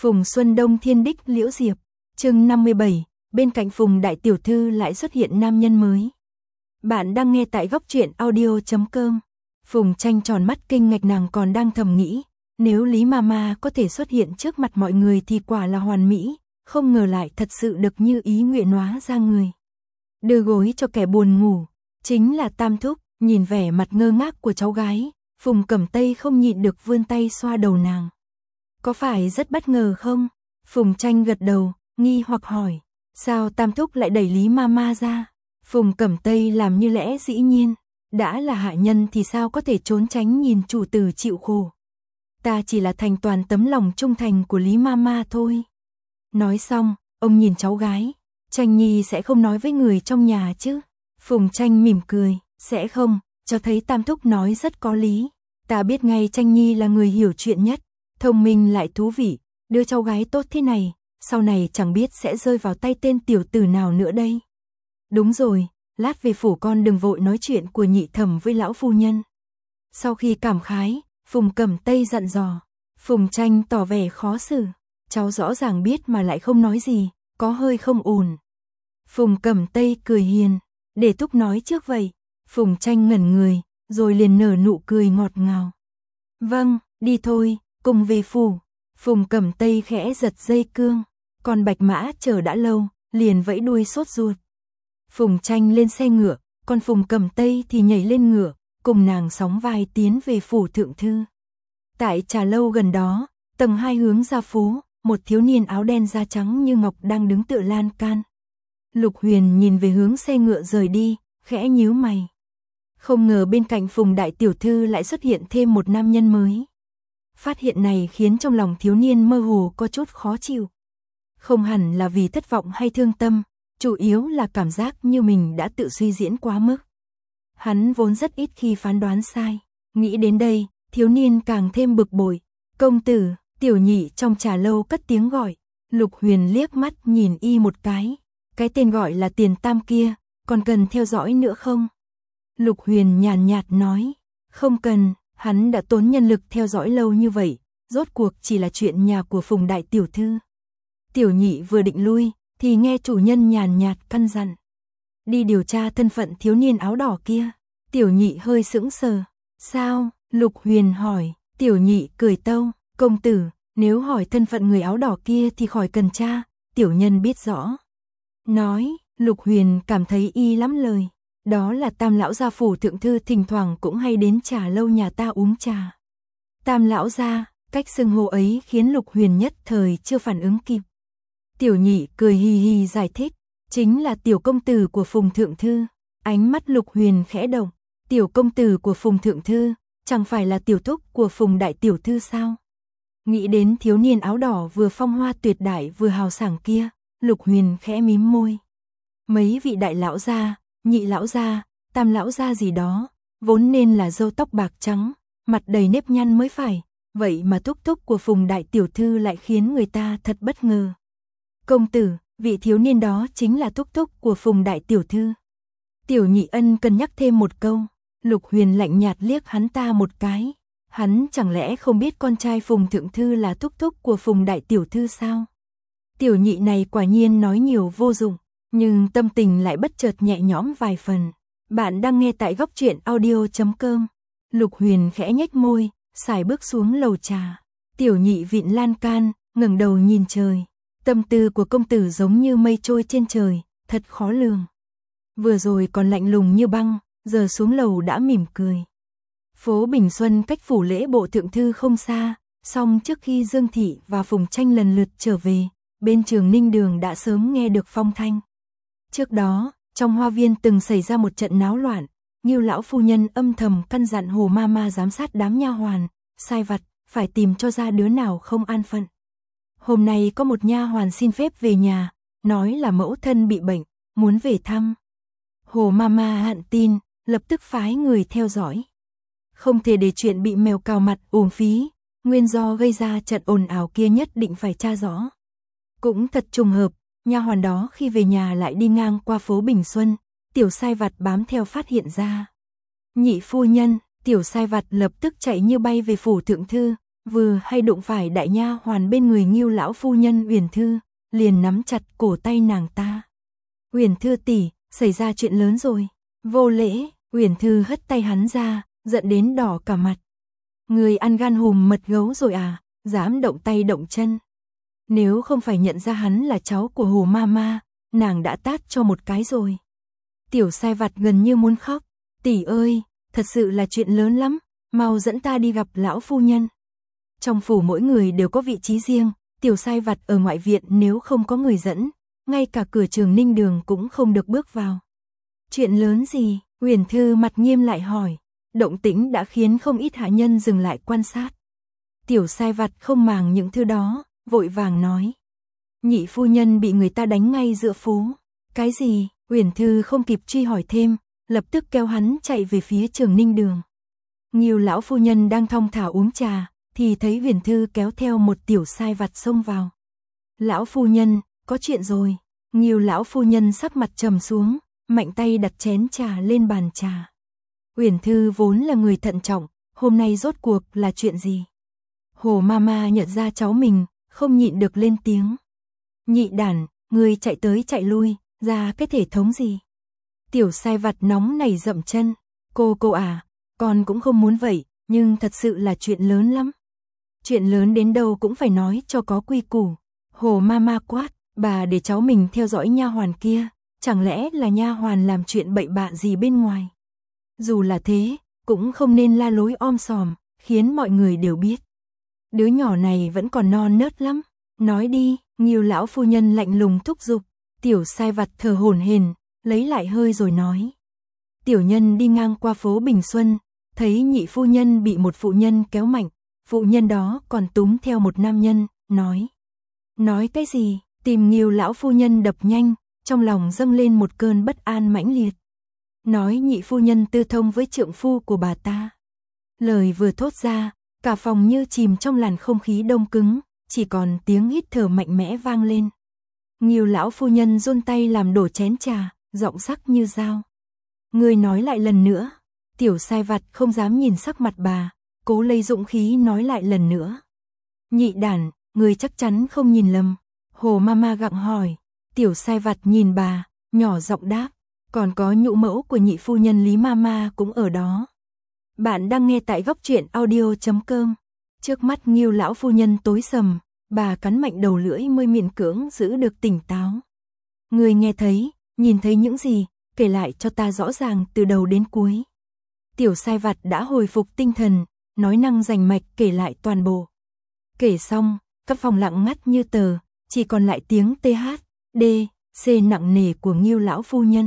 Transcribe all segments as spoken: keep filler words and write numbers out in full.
Phùng Xuân Đông Thiên Đích Liễu Diệp, chương năm mươi bảy, bên cạnh Phùng đại tiểu thư lại xuất hiện nam nhân mới. Bạn đang nghe tại góc truyện audio chấm com. Phùng Tranh tròn mắt kinh ngạc, nàng còn đang thầm nghĩ, nếu Lý Mama có thể xuất hiện trước mặt mọi người thì quả là hoàn mỹ, không ngờ lại thật sự được như ý nguyện hóa ra người. Đưa gối cho kẻ buồn ngủ, chính là Tam Thúc. Nhìn vẻ mặt ngơ ngác của cháu gái, Phùng Cẩm Tây không nhịn được vươn tay xoa đầu nàng. Có phải rất bất ngờ không? Phùng Tranh gật đầu, nghi hoặc hỏi, sao Tam Thúc lại đẩy Lý Mama ra? Phùng Cẩm Tây làm như lẽ dĩ nhiên, đã là hạ nhân thì sao có thể trốn tránh nhìn chủ tử chịu khổ. Ta chỉ là thành toàn tấm lòng trung thành của Lý Mama thôi. Nói xong, ông nhìn cháu gái, Tranh Nhi sẽ không nói với người trong nhà chứ? Phùng Tranh mỉm cười, sẽ không, cho thấy Tam Thúc nói rất có lý. Ta biết ngay Tranh Nhi là người hiểu chuyện nhất, thông minh lại thú vị, đứa cháu gái tốt thế này, sau này chẳng biết sẽ rơi vào tay tên tiểu tử nào nữa đây. Đúng rồi, lát về phủ con đừng vội nói chuyện của nhị thẩm với lão phu nhân. Sau khi cảm khái, Phùng Cẩm Tây dặn dò. Phùng Tranh tỏ vẻ khó xử, cháu rõ ràng biết mà lại không nói gì, có hơi không ổn. Phùng Cẩm Tây cười hiền, để Thúc nói trước vậy. Phùng Tranh ngẩn người, rồi liền nở nụ cười ngọt ngào. Vâng, đi thôi, cùng về phủ. Phùng Cẩm Tây khẽ giật dây cương, còn Bạch Mã chờ đã lâu, liền vẫy đuôi sốt ruột. Phùng Tranh lên xe ngựa, còn Phùng Cẩm Tây thì nhảy lên ngựa, cùng nàng sóng vai tiến về phủ thượng thư. Tại trà lâu gần đó, tầng hai hướng ra phố, một thiếu niên áo đen da trắng như ngọc đang đứng tựa lan can. Lục Huyền nhìn về hướng xe ngựa rời đi, khẽ nhíu mày. Không ngờ bên cạnh Phùng đại tiểu thư lại xuất hiện thêm một nam nhân mới. Phát hiện này khiến trong lòng thiếu niên mơ hồ có chút khó chịu. Không hẳn là vì thất vọng hay thương tâm, chủ yếu là cảm giác như mình đã tự suy diễn quá mức. Hắn vốn rất ít khi phán đoán sai. Nghĩ đến đây, thiếu niên càng thêm bực bội. Công tử, tiểu nhị trong trà lâu cất tiếng gọi. Lục Huyền liếc mắt nhìn y một cái. Cái tên gọi là Tiền Tam kia, còn cần theo dõi nữa không? Lục Huyền nhàn nhạt nói, không cần, hắn đã tốn nhân lực theo dõi lâu như vậy, rốt cuộc chỉ là chuyện nhà của Phùng đại tiểu thư. Tiểu nhị vừa định lui, thì nghe chủ nhân nhàn nhạt căn dặn. Đi điều tra thân phận thiếu niên áo đỏ kia. Tiểu nhị hơi sững sờ. Sao? Lục Huyền hỏi. Tiểu nhị cười tâu, công tử, nếu hỏi thân phận người áo đỏ kia thì khỏi cần tra, tiểu nhân biết rõ. Nói, Lục Huyền cảm thấy y lắm lời. Đó là Tam lão gia phủ thượng thư thỉnh thoảng cũng hay đến trà lâu nhà ta uống trà. Tam lão gia, cách xưng hô ấy khiến Lục Huyền nhất thời chưa phản ứng kịp. Tiểu nhị cười hì hì giải thích, chính là tiểu công tử của Phùng thượng thư. Ánh mắt Lục Huyền khẽ động, tiểu công tử của Phùng thượng thư, chẳng phải là tiểu thúc của Phùng đại tiểu thư sao? Nghĩ đến thiếu niên áo đỏ vừa phong hoa tuyệt đại vừa hào sảng kia, Lục Huyền khẽ mím môi. Mấy vị đại lão gia, nhị lão gia, tam lão gia gì đó, vốn nên là râu tóc bạc trắng, mặt đầy nếp nhăn mới phải, vậy mà thúc thúc của Phùng đại tiểu thư lại khiến người ta thật bất ngờ. Công tử, vị thiếu niên đó chính là thúc thúc của Phùng đại tiểu thư. Tiểu nhị ân cân nhắc thêm một câu, Lục Huyền lạnh nhạt liếc hắn ta một cái, hắn chẳng lẽ không biết con trai Phùng thượng thư là thúc thúc của Phùng đại tiểu thư sao? Tiểu nhị này quả nhiên nói nhiều vô dụng, nhưng tâm tình lại bất chợt nhẹ nhõm vài phần. Bạn đang nghe tại góc truyện audio chấm com. Lục Huyền khẽ nhếch môi, sải bước xuống lầu trà. Tiểu nhị vịn lan can, ngẩng đầu nhìn trời. Tâm tư của công tử giống như mây trôi trên trời, thật khó lường. Vừa rồi còn lạnh lùng như băng, giờ xuống lầu đã mỉm cười. Phố Bình Xuân cách phủ lễ bộ thượng thư không xa, song trước khi Dương Thị và Phùng Tranh lần lượt trở về, bên Trường Ninh Đường đã sớm nghe được phong thanh. Trước đó, trong hoa viên từng xảy ra một trận náo loạn, Ngưu lão phu nhân âm thầm căn dặn Hồ Mama giám sát đám nha hoàn, sai vặt, phải tìm cho ra đứa nào không an phận. Hôm nay có một nha hoàn xin phép về nhà, nói là mẫu thân bị bệnh, muốn về thăm. Hồ Mama hạn tin, lập tức phái người theo dõi. Không thể để chuyện bị mèo cào mặt uổng phí, nguyên do gây ra trận ồn ào kia nhất định phải tra rõ. Cũng thật trùng hợp, nha hoàn đó khi về nhà lại đi ngang qua phố Bình Xuân, tiểu sai vặt bám theo phát hiện ra. Nhị phu nhân, tiểu sai vặt lập tức chạy như bay về phủ thượng thư, vừa hay đụng phải đại nha hoàn bên người Ngưu lão phu nhân Uyển Thư, liền nắm chặt cổ tay nàng ta. Uyển Thư tỷ, xảy ra chuyện lớn rồi. Vô lễ, Uyển Thư hất tay hắn ra, giận đến đỏ cả mặt. Người ăn gan hùm mật gấu rồi à, dám động tay động chân. Nếu không phải nhận ra hắn là cháu của Hồ Mama, nàng đã tát cho một cái rồi. Tiểu sai vặt gần như muốn khóc. Tỷ ơi, thật sự là chuyện lớn lắm, mau dẫn ta đi gặp lão phu nhân. Trong phủ mỗi người đều có vị trí riêng, tiểu sai vặt ở ngoại viện nếu không có người dẫn, ngay cả cửa Trường Ninh Đường cũng không được bước vào. Chuyện lớn gì? Uyển Thư mặt nghiêm lại hỏi. Động tĩnh đã khiến không ít hạ nhân dừng lại quan sát. Tiểu sai vặt không màng những thứ đó, vội vàng nói. Nhị phu nhân bị người ta đánh ngay giữa phố. Cái gì? Uyển Thư không kịp truy hỏi thêm, lập tức kéo hắn chạy về phía Trường Ninh Đường. Ngưu lão phu nhân đang thong thả uống trà, thì thấy Uyển Thư kéo theo một tiểu sai vặt xông vào. Lão phu nhân, có chuyện rồi. Ngưu lão phu nhân sắc mặt trầm xuống, mạnh tay đặt chén trà lên bàn trà. Uyển Thư vốn là người thận trọng, hôm nay rốt cuộc là chuyện gì? Hồ Mama nhận ra cháu mình, không nhịn được lên tiếng. Nhị đản, người chạy tới chạy lui, ra cái thể thống gì? Tiểu sai vặt nóng nảy dậm chân. Cô cô à, con cũng không muốn vậy, nhưng thật sự là chuyện lớn lắm. Chuyện lớn đến đâu cũng phải nói cho có quy củ. Hồ Mama quát, bà để cháu mình theo dõi nha hoàn kia, chẳng lẽ là nha hoàn làm chuyện bậy bạ gì bên ngoài? Dù là thế, cũng không nên la lối om sòm, khiến mọi người đều biết. Đứa nhỏ này vẫn còn non nớt lắm. Nói đi, Ngưu lão phu nhân lạnh lùng thúc giục. Tiểu sai vặt thở hổn hển, lấy lại hơi rồi nói. Tiểu nhân đi ngang qua phố Bình Xuân, thấy nhị phu nhân bị một phụ nhân kéo mạnh. Phụ nhân đó còn túm theo một nam nhân, nói. Nói cái gì? Tìm Ngưu lão phu nhân đập nhanh, trong lòng dâng lên một cơn bất an mãnh liệt. Nói nhị phu nhân tư thông với trượng phu của bà ta. Lời vừa thốt ra, cả phòng như chìm trong làn không khí đông cứng, chỉ còn tiếng hít thở mạnh mẽ vang lên. Ngưu lão phu nhân run tay làm đổ chén trà, giọng sắc như dao. Người nói lại lần nữa. Tiểu sai vặt không dám nhìn sắc mặt bà, cố lấy dũng khí nói lại lần nữa. Nhị đản, người chắc chắn không nhìn lầm. Hồ Mama gặng hỏi. Tiểu sai vặt nhìn bà, nhỏ giọng đáp. Còn có nhũ mẫu của nhị phu nhân Lý Mama cũng ở đó. Bạn đang nghe tại góc truyện audio chấm com. Trước mắt Ngưu lão phu nhân tối sầm, bà cắn mạnh đầu lưỡi mới miễn cưỡng giữ được tỉnh táo. Người nghe thấy, nhìn thấy những gì, kể lại cho ta rõ ràng từ đầu đến cuối. Tiểu sai vặt đã hồi phục tinh thần, nói năng rành mạch kể lại toàn bộ. Kể xong, các phòng lặng ngắt như tờ, chỉ còn lại tiếng tê hát, đê, xê nặng nề của Ngưu lão phu nhân.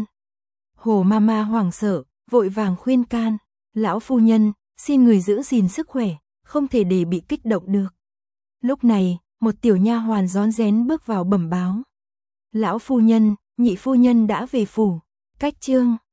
Hồ Mama hoảng sợ, vội vàng khuyên can. Lão phu nhân, xin người giữ gìn sức khỏe, không thể để bị kích động được. Lúc này, một tiểu nha hoàn rón rén bước vào bẩm báo. Lão phu nhân, nhị phu nhân đã về phủ. Cách chương